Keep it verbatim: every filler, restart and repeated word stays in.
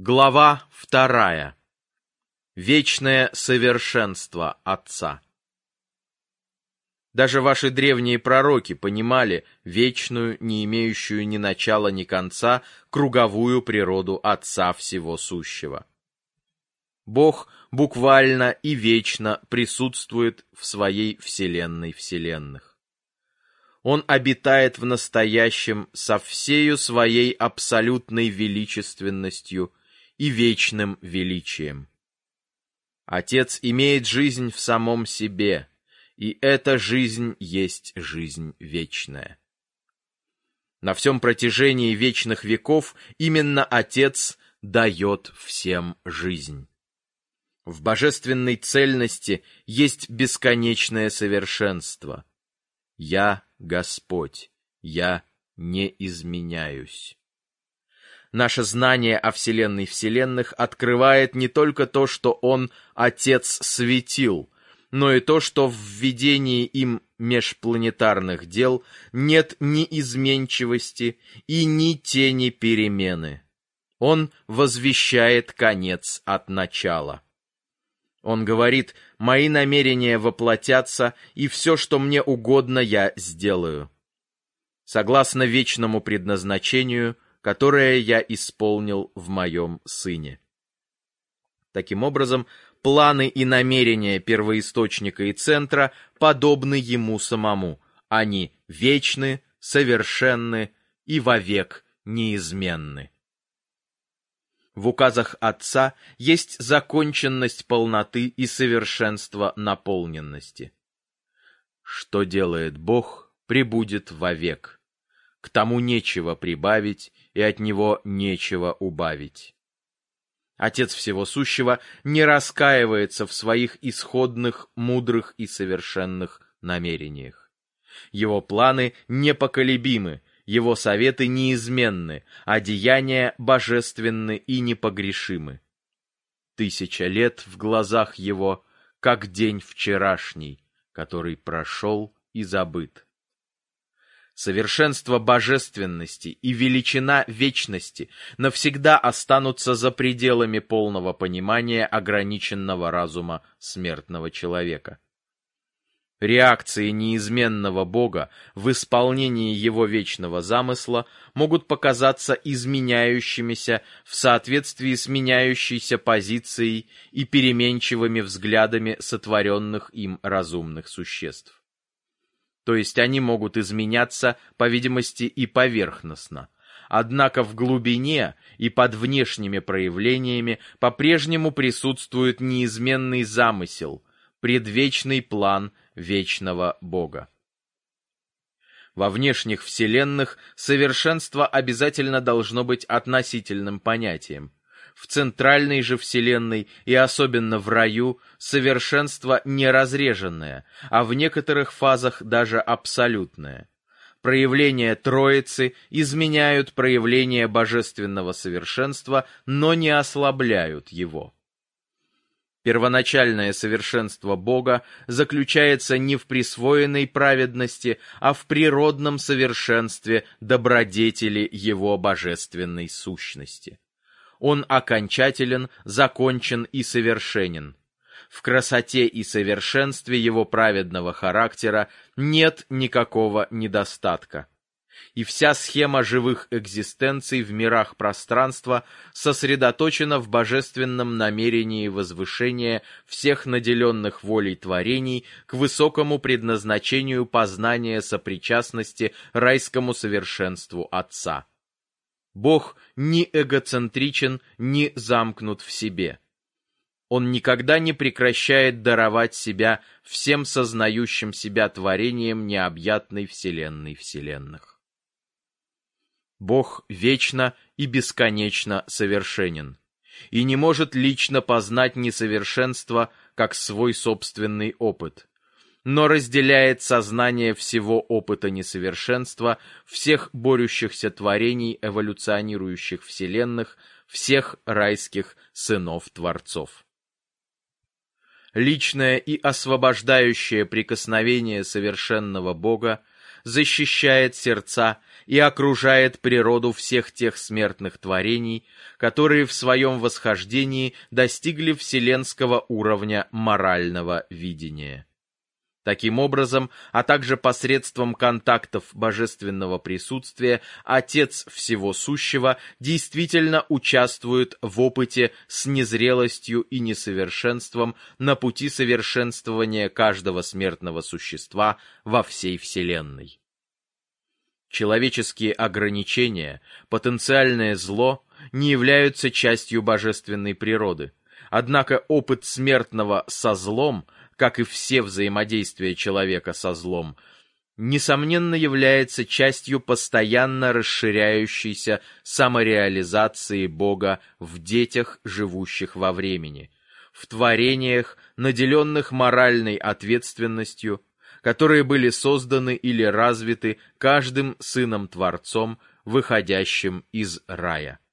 Глава вторая. Вечное совершенство Отца. Даже ваши древние пророки понимали вечную, не имеющую ни начала, ни конца, круговую природу Отца Всего Сущего. Бог буквально и вечно присутствует в своей вселенной вселенных. Он обитает в настоящем со всею своей абсолютной величественностью и вечным величием. Отец имеет жизнь в самом себе, и эта жизнь есть жизнь вечная. На всем протяжении вечных веков именно Отец дает всем жизнь. В божественной цельности есть бесконечное совершенство. Я Господь, я не изменяюсь. Наше знание о Вселенной вселенных открывает не только то, что Он Отец светил, но и то, что в ведении им межпланетарных дел нет ни изменчивости и ни тени перемены. Он возвещает конец от начала. Он говорит: «Мои намерения воплотятся, и все, что мне угодно, я сделаю, согласно вечному предназначению, которое я исполнил в моем Сыне». Таким образом, планы и намерения первоисточника и центра подобны ему самому. Они вечны, совершенны и вовек неизменны. В указах Отца есть законченность полноты и совершенство наполненности. Что делает Бог, пребудет вовек. К тому нечего прибавить, и от него нечего убавить. Отец Всего Сущего не раскаивается в своих исходных, мудрых и совершенных намерениях. Его планы непоколебимы, его советы неизменны, а деяния божественны и непогрешимы. Тысяча лет в глазах его, как день вчерашний, который прошел и забыт. Совершенство божественности и величина вечности навсегда останутся за пределами полного понимания ограниченного разума смертного человека. Реакции неизменного Бога в исполнении Его вечного замысла могут показаться изменяющимися в соответствии с меняющейся позицией и переменчивыми взглядами сотворенных им разумных существ. То есть они могут изменяться, по видимости, и поверхностно, однако в глубине и под внешними проявлениями по-прежнему присутствует неизменный замысел, предвечный план вечного Бога. Во внешних вселенных совершенство обязательно должно быть относительным понятием. В центральной же вселенной, и особенно в раю, совершенство не разреженное, а в некоторых фазах даже абсолютное. Проявления Троицы изменяют проявление божественного совершенства, но не ослабляют его. Первоначальное совершенство Бога заключается не в присвоенной праведности, а в природном совершенстве добродетели Его божественной сущности. Он окончателен, закончен и совершенен. В красоте и совершенстве Его праведного характера нет никакого недостатка. И вся схема живых экзистенций в мирах пространства сосредоточена в божественном намерении возвышения всех наделенных волей творений к высокому предназначению познания сопричастности райскому совершенству Отца. Бог ни эгоцентричен, ни замкнут в себе. Он никогда не прекращает даровать себя всем сознающим себя творением необъятной вселенной вселенных. Бог вечно и бесконечно совершенен, и не может лично познать несовершенство как свой собственный опыт, но разделяет сознание всего опыта несовершенства, всех борющихся творений эволюционирующих вселенных, всех райских сынов-творцов. Личное и освобождающее прикосновение совершенного Бога защищает сердца и окружает природу всех тех смертных творений, которые в своем восхождении достигли вселенского уровня морального видения. Таким образом, а также посредством контактов божественного присутствия, Отец Всего Сущего действительно участвует в опыте с незрелостью и несовершенством на пути совершенствования каждого смертного существа во всей Вселенной. Человеческие ограничения, потенциальное зло не являются частью божественной природы, однако опыт смертного со злом, как и все взаимодействия человека со злом, несомненно является частью постоянно расширяющейся самореализации Бога в детях, живущих во времени, в творениях, наделенных моральной ответственностью, которые были созданы или развиты каждым Сыном-Творцом, выходящим из рая.